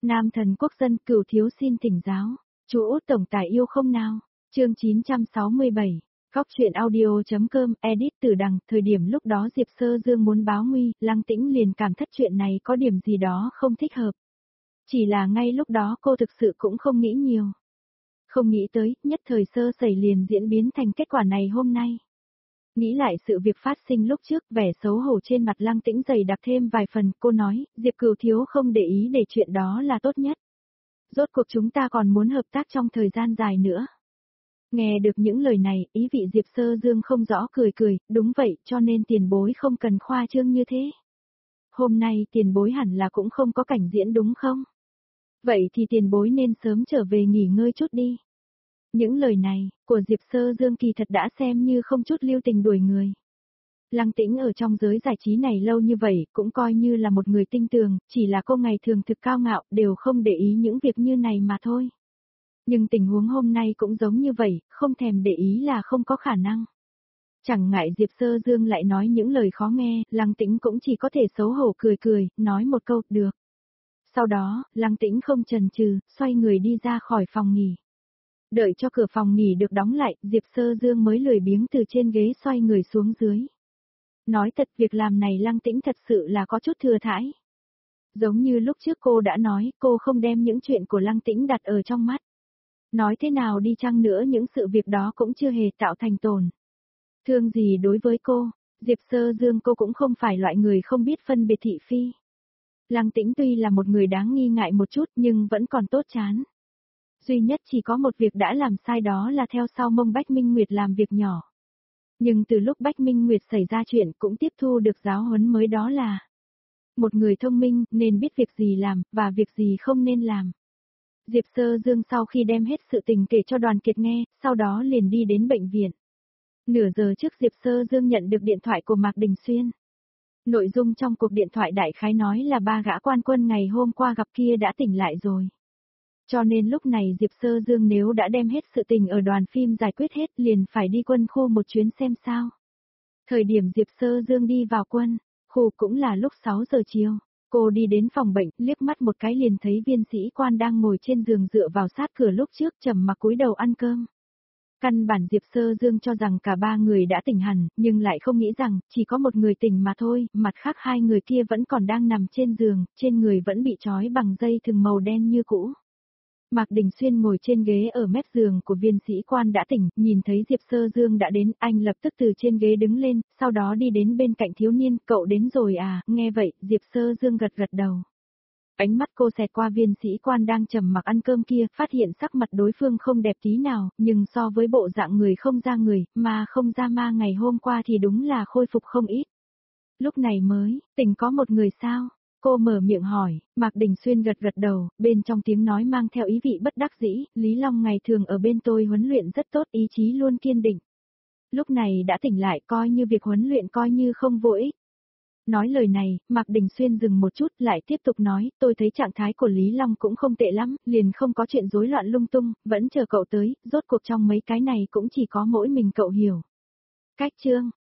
Nam thần quốc dân Cửu thiếu xin thỉnh giáo. Chú Út tổng tài yêu không nào? Chương 967. Góc truyện audio.com edit từ đằng, thời điểm lúc đó Diệp Sơ Dương muốn báo nguy, Lăng Tĩnh liền cảm thất chuyện này có điểm gì đó không thích hợp. Chỉ là ngay lúc đó cô thực sự cũng không nghĩ nhiều. Không nghĩ tới, nhất thời sơ sẩy liền diễn biến thành kết quả này hôm nay. Nghĩ lại sự việc phát sinh lúc trước, vẻ xấu hổ trên mặt Lăng Tĩnh dày đặc thêm vài phần, cô nói, Diệp Cửu thiếu không để ý để chuyện đó là tốt nhất. Rốt cuộc chúng ta còn muốn hợp tác trong thời gian dài nữa. Nghe được những lời này, ý vị Diệp Sơ Dương không rõ cười cười, đúng vậy, cho nên tiền bối không cần khoa trương như thế. Hôm nay tiền bối hẳn là cũng không có cảnh diễn đúng không? Vậy thì tiền bối nên sớm trở về nghỉ ngơi chút đi. Những lời này, của Diệp Sơ Dương kỳ thật đã xem như không chút lưu tình đuổi người. Lăng Tĩnh ở trong giới giải trí này lâu như vậy, cũng coi như là một người tinh tường, chỉ là cô ngày thường thực cao ngạo, đều không để ý những việc như này mà thôi. Nhưng tình huống hôm nay cũng giống như vậy, không thèm để ý là không có khả năng. Chẳng ngại Diệp Sơ Dương lại nói những lời khó nghe, Lăng Tĩnh cũng chỉ có thể xấu hổ cười cười, nói một câu, được. Sau đó, Lăng Tĩnh không chần chừ, xoay người đi ra khỏi phòng nghỉ. Đợi cho cửa phòng nghỉ được đóng lại, Diệp Sơ Dương mới lười biếng từ trên ghế xoay người xuống dưới. Nói thật, việc làm này Lăng Tĩnh thật sự là có chút thừa thãi. Giống như lúc trước cô đã nói, cô không đem những chuyện của Lăng Tĩnh đặt ở trong mắt. Nói thế nào đi chăng nữa những sự việc đó cũng chưa hề tạo thành tổn thương gì đối với cô. Diệp Sơ Dương cô cũng không phải loại người không biết phân biệt thị phi. Lăng Tĩnh tuy là một người đáng nghi ngại một chút nhưng vẫn còn tốt chán. Duy nhất chỉ có một việc đã làm sai đó là theo sau mông Bách Minh Nguyệt làm việc nhỏ. Nhưng từ lúc Bách Minh Nguyệt xảy ra chuyện cũng tiếp thu được giáo huấn mới, đó là một người thông minh nên biết việc gì làm và việc gì không nên làm. Diệp Sơ Dương sau khi đem hết sự tình kể cho Đoàn Kiệt nghe, sau đó liền đi đến bệnh viện. Nửa giờ trước Diệp Sơ Dương nhận được điện thoại của Mạc Đình Xuyên. Nội dung trong cuộc điện thoại đại khái nói là 3 gã quan quân ngày hôm qua gặp kia đã tỉnh lại rồi. Cho nên lúc này Diệp Sơ Dương nếu đã đem hết sự tình ở đoàn phim giải quyết hết liền phải đi quân khu một chuyến xem sao. Thời điểm Diệp Sơ Dương đi vào quân khu cũng là lúc 6 giờ chiều. Cô đi đến phòng bệnh, liếc mắt một cái liền thấy viên sĩ quan đang ngồi trên giường dựa vào sát cửa lúc trước trầm mặc cúi đầu ăn cơm. Căn bản Diệp Sơ Dương cho rằng cả 3 người đã tỉnh hẳn, nhưng lại không nghĩ rằng chỉ có một người tỉnh mà thôi, mặt khác 2 người kia vẫn còn đang nằm trên giường, trên người vẫn bị trói bằng dây thừng màu đen như cũ. Mạc Đình Xuyên ngồi trên ghế ở mép giường của viên sĩ quan đã tỉnh, nhìn thấy Diệp Sơ Dương đã đến, anh lập tức từ trên ghế đứng lên, sau đó đi đến bên cạnh thiếu niên, cậu đến rồi à, nghe vậy, Diệp Sơ Dương gật gật đầu. Ánh mắt cô xẹt qua viên sĩ quan đang trầm mặc ăn cơm kia, phát hiện sắc mặt đối phương không đẹp tí nào, nhưng so với bộ dạng người không ra người, mà không ra ma ngày hôm qua thì đúng là khôi phục không ít. Lúc này mới, tỉnh có một người sao? Cô mở miệng hỏi, Mạc Đình Xuyên gật gật đầu, bên trong tiếng nói mang theo ý vị bất đắc dĩ, Lý Long ngày thường ở bên tôi huấn luyện rất tốt, ý chí luôn kiên định. Lúc này đã tỉnh lại coi như việc huấn luyện coi như không vô ích. Nói lời này, Mạc Đình Xuyên dừng một chút lại tiếp tục nói, tôi thấy trạng thái của Lý Long cũng không tệ lắm, liền không có chuyện rối loạn lung tung, vẫn chờ cậu tới, rốt cuộc trong mấy cái này cũng chỉ có mỗi mình cậu hiểu. Cách chương,